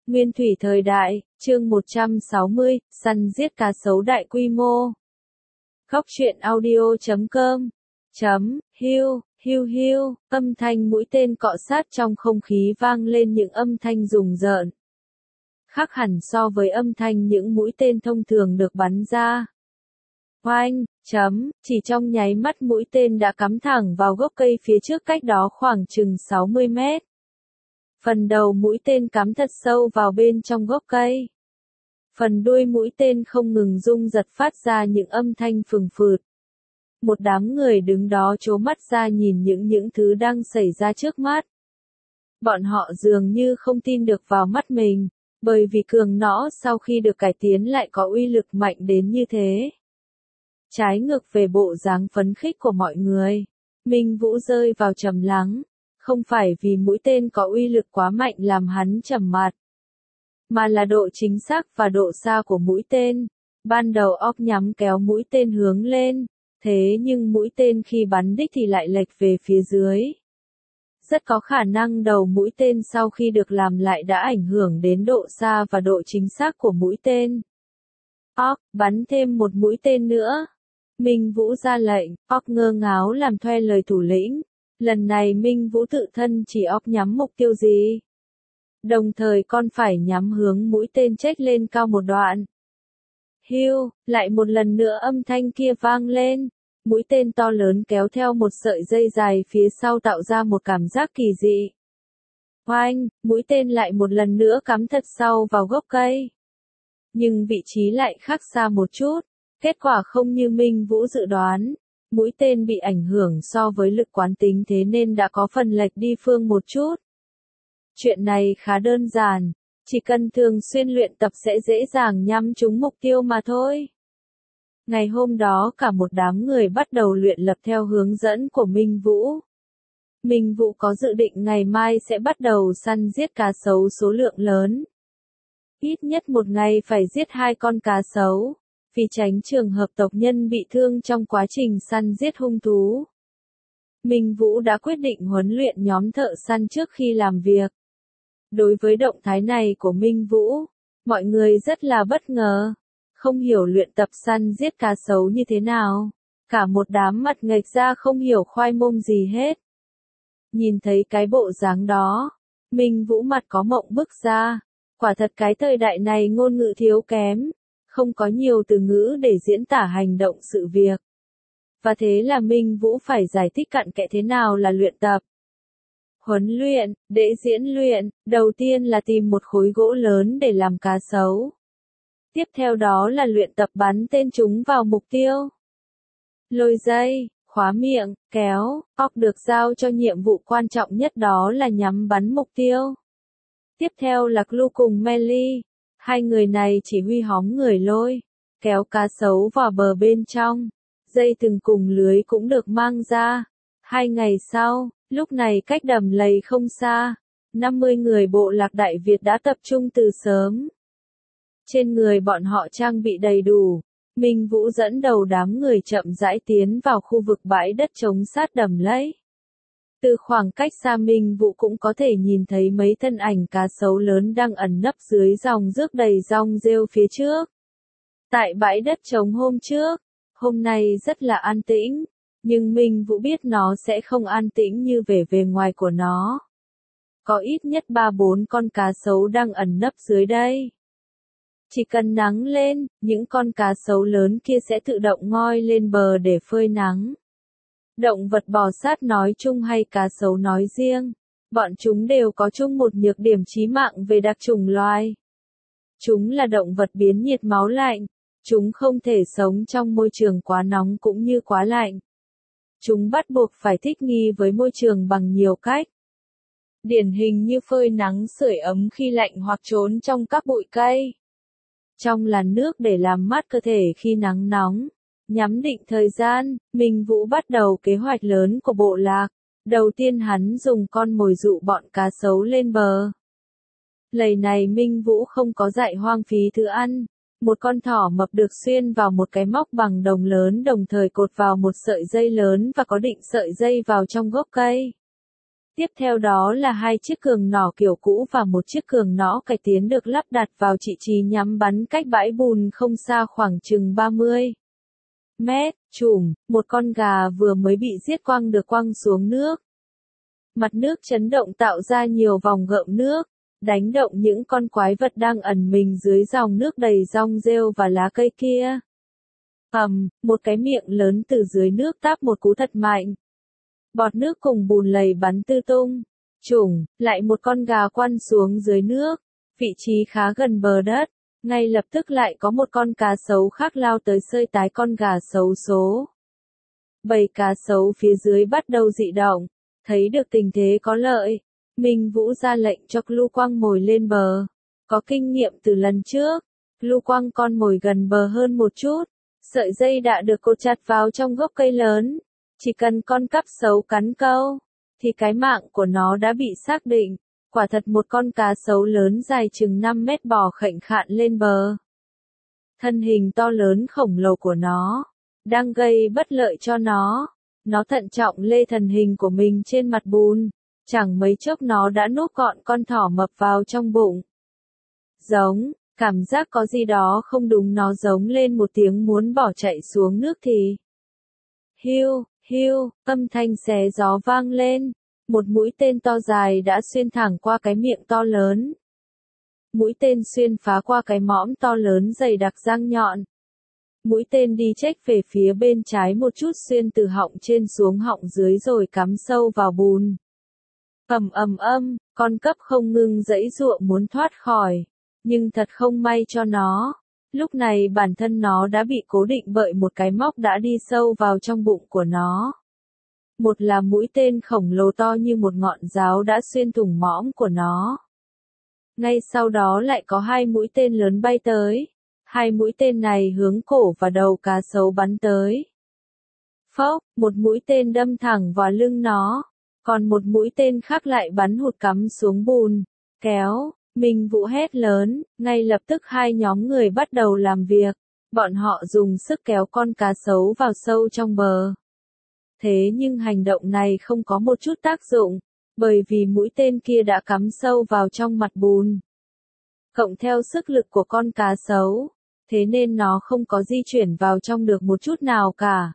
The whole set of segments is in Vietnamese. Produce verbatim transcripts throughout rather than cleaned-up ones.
Nguyên thủy thời đại, chương một trăm sáu mươi, săn giết cá sấu đại quy mô. Góc truyện audio chấm com chấm hiu hiu hiu, âm thanh mũi tên cọ sát trong không khí vang lên những âm thanh rùng rợn. Khác hẳn so với âm thanh những mũi tên thông thường được bắn ra. Oanh, chấm, chỉ trong nháy mắt mũi tên đã cắm thẳng vào gốc cây phía trước cách đó khoảng chừng sáu mươi mét. Phần đầu mũi tên cắm thật sâu vào bên trong gốc cây. Phần đuôi mũi tên không ngừng rung giật phát ra những âm thanh phừng phụt. Một đám người đứng đó trố mắt ra nhìn những những thứ đang xảy ra trước mắt. Bọn họ dường như không tin được vào mắt mình, bởi vì cường nõ sau khi được cải tiến lại có uy lực mạnh đến như thế. Trái ngược về bộ dáng phấn khích của mọi người, Minh Vũ rơi vào trầm lắng, không phải vì mũi tên có uy lực quá mạnh làm hắn trầm mặt, mà là độ chính xác và độ xa của mũi tên. Ban đầu óc nhắm kéo mũi tên hướng lên, thế nhưng mũi tên khi bắn đích thì lại lệch về phía dưới. Rất có khả năng đầu mũi tên sau khi được làm lại đã ảnh hưởng đến độ xa và độ chính xác của mũi tên. Óc, bắn thêm một mũi tên nữa. Minh Vũ ra lệnh, óc ngơ ngáo làm theo lời thủ lĩnh. Lần này Minh Vũ tự thân chỉ óc nhắm mục tiêu gì. Đồng thời con phải nhắm hướng mũi tên chếch lên cao một đoạn. Hiu, lại một lần nữa âm thanh kia vang lên. Mũi tên to lớn kéo theo một sợi dây dài phía sau tạo ra một cảm giác kỳ dị. Oanh, mũi tên lại một lần nữa cắm thật sâu vào gốc cây. Nhưng vị trí lại khác xa một chút. Kết quả không như Minh Vũ dự đoán. Mũi tên bị ảnh hưởng so với lực quán tính thế nên đã có phần lệch đi phương một chút. Chuyện này khá đơn giản. Chỉ cần thường xuyên luyện tập sẽ dễ dàng nhắm trúng mục tiêu mà thôi. Ngày hôm đó cả một đám người bắt đầu luyện lập theo hướng dẫn của Minh Vũ. Minh Vũ có dự định ngày mai sẽ bắt đầu săn giết cá sấu số lượng lớn. Ít nhất một ngày phải giết hai con cá sấu, vì tránh trường hợp tộc nhân bị thương trong quá trình săn giết hung thú. Minh Vũ đã quyết định huấn luyện nhóm thợ săn trước khi làm việc. Đối với động thái này của Minh Vũ, mọi người rất là bất ngờ. Không hiểu luyện tập săn giết cá sấu như thế nào. Cả một đám mặt nghệch ra không hiểu khoai mông gì hết. Nhìn thấy cái bộ dáng đó, Minh Vũ mặt có mộng bức ra. Quả thật cái thời đại này ngôn ngữ thiếu kém. Không có nhiều từ ngữ để diễn tả hành động sự việc. Và thế là Minh Vũ phải giải thích cặn kẽ thế nào là luyện tập. Huấn luyện, để diễn luyện, đầu tiên là tìm một khối gỗ lớn để làm cá sấu. Tiếp theo đó là luyện tập bắn tên chúng vào mục tiêu. Lôi dây, khóa miệng, kéo, óc được giao cho nhiệm vụ quan trọng nhất đó là nhắm bắn mục tiêu. Tiếp theo là Clue cùng Melly. Hai người này chỉ huy hóm người lôi, kéo cá sấu vào bờ bên trong. Dây từng cùng lưới cũng được mang ra. Hai ngày sau, lúc này cách đầm lầy không xa, năm mươi người bộ lạc Đại Việt đã tập trung từ sớm. Trên người bọn họ trang bị đầy đủ. Minh Vũ dẫn đầu đám người chậm rãi tiến vào khu vực bãi đất trống sát đầm lầy. Từ khoảng cách xa Minh Vũ cũng có thể nhìn thấy mấy thân ảnh cá sấu lớn đang ẩn nấp dưới dòng rước đầy rong rêu phía trước. Tại bãi đất trống hôm trước, hôm nay rất là an tĩnh, nhưng Minh Vũ biết nó sẽ không an tĩnh như vẻ bề ngoài của nó. Có ít nhất ba bốn con cá sấu đang ẩn nấp dưới đây. Chỉ cần nắng lên, những con cá sấu lớn kia sẽ tự động ngoi lên bờ để phơi nắng. Động vật bò sát nói chung hay cá sấu nói riêng, bọn chúng đều có chung một nhược điểm chí mạng về đặc chủng loài. Chúng là động vật biến nhiệt máu lạnh, chúng không thể sống trong môi trường quá nóng cũng như quá lạnh. Chúng bắt buộc phải thích nghi với môi trường bằng nhiều cách. Điển hình như phơi nắng sưởi ấm khi lạnh hoặc trốn trong các bụi cây. Trong làn nước để làm mát cơ thể khi nắng nóng. Nhắm định thời gian, Minh Vũ bắt đầu kế hoạch lớn của bộ lạc. Đầu tiên hắn dùng con mồi dụ bọn cá sấu lên bờ. Lần này Minh Vũ không có dạy hoang phí thứ ăn. Một con thỏ mập được xuyên vào một cái móc bằng đồng lớn đồng thời cột vào một sợi dây lớn và có định sợi dây vào trong gốc cây. Tiếp theo đó là hai chiếc cường nỏ kiểu cũ và một chiếc cường nỏ cải tiến được lắp đặt vào vị trí nhắm bắn cách bãi bùn không xa khoảng chừng ba mươi mét. Chùm, một con gà vừa mới bị giết quăng được quăng xuống nước. Mặt nước chấn động tạo ra nhiều vòng gợn nước, đánh động những con quái vật đang ẩn mình dưới dòng nước đầy rong rêu và lá cây kia. Ầm, một cái miệng lớn từ dưới nước táp một cú thật mạnh. Bọt nước cùng bùn lầy bắn tứ tung. Chủng, lại một con gà quăn xuống dưới nước, vị trí khá gần bờ đất. Ngay lập tức lại có một con cá sấu khác lao tới xơi tái con gà xấu số. Bầy cá sấu phía dưới bắt đầu dị động, thấy được tình thế có lợi. Minh Vũ ra lệnh cho Lưu Quang mồi lên bờ. Có kinh nghiệm từ lần trước, Lưu Quang con mồi gần bờ hơn một chút. Sợi dây đã được cột chặt vào trong gốc cây lớn. Chỉ cần con cắp sấu cắn câu, thì cái mạng của nó đã bị xác định. Quả thật một con cá sấu lớn dài chừng năm mét bò khệnh khạng lên bờ. Thân hình to lớn khổng lồ của nó, đang gây bất lợi cho nó. Nó thận trọng lê thân hình của mình trên mặt bùn. Chẳng mấy chốc nó đã nuốt gọn con thỏ mập vào trong bụng. Giống, cảm giác có gì đó không đúng, nó giống lên một tiếng muốn bỏ chạy xuống nước thì. Hiu, hiu, âm thanh xé gió vang lên. Một mũi tên to dài đã xuyên thẳng qua cái miệng to lớn. Mũi tên xuyên phá qua cái mõm to lớn dày đặc răng nhọn. Mũi tên đi chếch về phía bên trái một chút, xuyên từ họng trên xuống họng dưới rồi cắm sâu vào bùn. Ầm ầm âm, con cắp không ngừng giãy giụa muốn thoát khỏi, nhưng thật không may cho nó. Lúc này bản thân nó đã bị cố định bởi một cái móc đã đi sâu vào trong bụng của nó. Một là mũi tên khổng lồ to như một ngọn giáo đã xuyên thủng mõm của nó. Ngay sau đó lại có hai mũi tên lớn bay tới. Hai mũi tên này hướng cổ và đầu cá sấu bắn tới. Phốc, một mũi tên đâm thẳng vào lưng nó. Còn một mũi tên khác lại bắn hụt cắm xuống bùn. Kéo, Minh Vũ hét lớn, ngay lập tức hai nhóm người bắt đầu làm việc. Bọn họ dùng sức kéo con cá sấu vào sâu trong bờ. Thế nhưng hành động này không có một chút tác dụng, bởi vì mũi tên kia đã cắm sâu vào trong mặt bùn. Cộng theo sức lực của con cá sấu, thế nên nó không có di chuyển vào trong được một chút nào cả.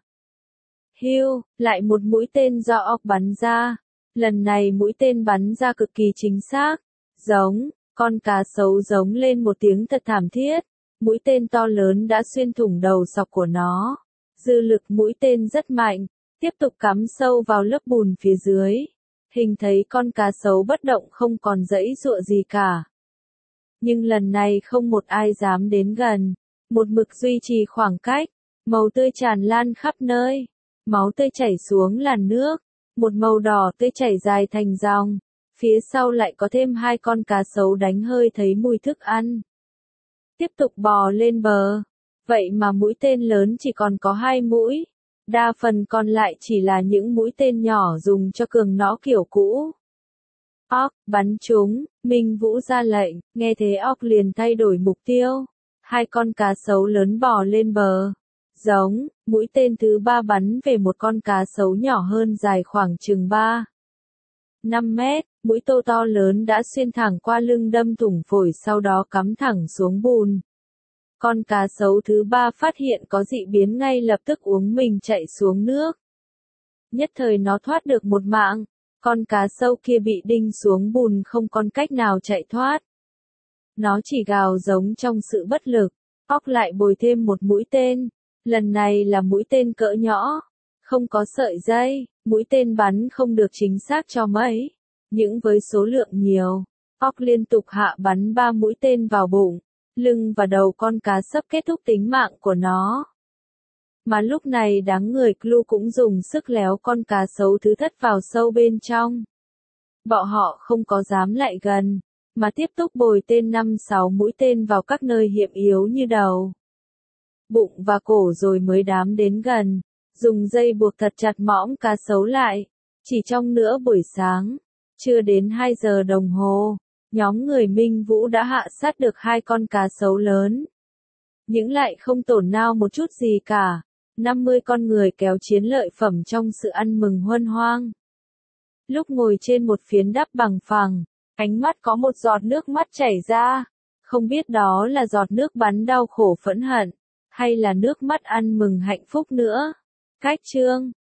Hiu, lại một mũi tên do óc bắn ra. Lần này mũi tên bắn ra cực kỳ chính xác. Giống, con cá sấu giống lên một tiếng thật thảm thiết. Mũi tên to lớn đã xuyên thủng đầu sọc của nó. Dư lực mũi tên rất mạnh, tiếp tục cắm sâu vào lớp bùn phía dưới. Hình thấy con cá sấu bất động không còn giãy giụa gì cả. Nhưng lần này không một ai dám đến gần. Một mực duy trì khoảng cách. Màu tươi tràn lan khắp nơi. Máu tươi chảy xuống làn nước. Một màu đỏ tươi chảy dài thành dòng. Phía sau lại có thêm hai con cá sấu đánh hơi thấy mùi thức ăn. Tiếp tục bò lên bờ. Vậy mà mũi tên lớn chỉ còn có hai mũi. Đa phần còn lại chỉ là những mũi tên nhỏ dùng cho cường nõ kiểu cũ. Óc, bắn chúng, Minh Vũ ra lệnh, nghe thế óc liền thay đổi mục tiêu. Hai con cá sấu lớn bò lên bờ. Giống, mũi tên thứ ba bắn về một con cá sấu nhỏ hơn dài khoảng chừng ba năm mét, mũi tô to lớn đã xuyên thẳng qua lưng đâm thủng phổi sau đó cắm thẳng xuống bùn. Con cá sấu thứ ba phát hiện có dị biến ngay lập tức uống mình chạy xuống nước. Nhất thời nó thoát được một mạng, con cá sấu kia bị đinh xuống bùn không còn cách nào chạy thoát. Nó chỉ gào giống trong sự bất lực, óc lại bồi thêm một mũi tên, lần này là mũi tên cỡ nhỏ, không có sợi dây, mũi tên bắn không được chính xác cho mấy, nhưng với số lượng nhiều, óc liên tục hạ bắn ba mũi tên vào bụng, lưng và đầu con cá sấp kết thúc tính mạng của nó. Mà lúc này đáng người Clu cũng dùng sức léo con cá sấu thứ thất vào sâu bên trong. Bọn họ không có dám lại gần, mà tiếp tục bồi tên năm sáu mũi tên vào các nơi hiểm yếu như đầu, bụng và cổ rồi mới đám đến gần, dùng dây buộc thật chặt mõm cá sấu lại. Chỉ trong nửa buổi sáng, chưa đến hai giờ đồng hồ, nhóm người Minh Vũ đã hạ sát được hai con cá sấu lớn. Những lại không tổn nao một chút gì cả. năm mươi con người kéo chiến lợi phẩm trong sự ăn mừng huân hoang. Lúc ngồi trên một phiến đắp bằng phẳng, ánh mắt có một giọt nước mắt chảy ra. Không biết đó là giọt nước bắn đau khổ phẫn hận, hay là nước mắt ăn mừng hạnh phúc nữa. Cách chương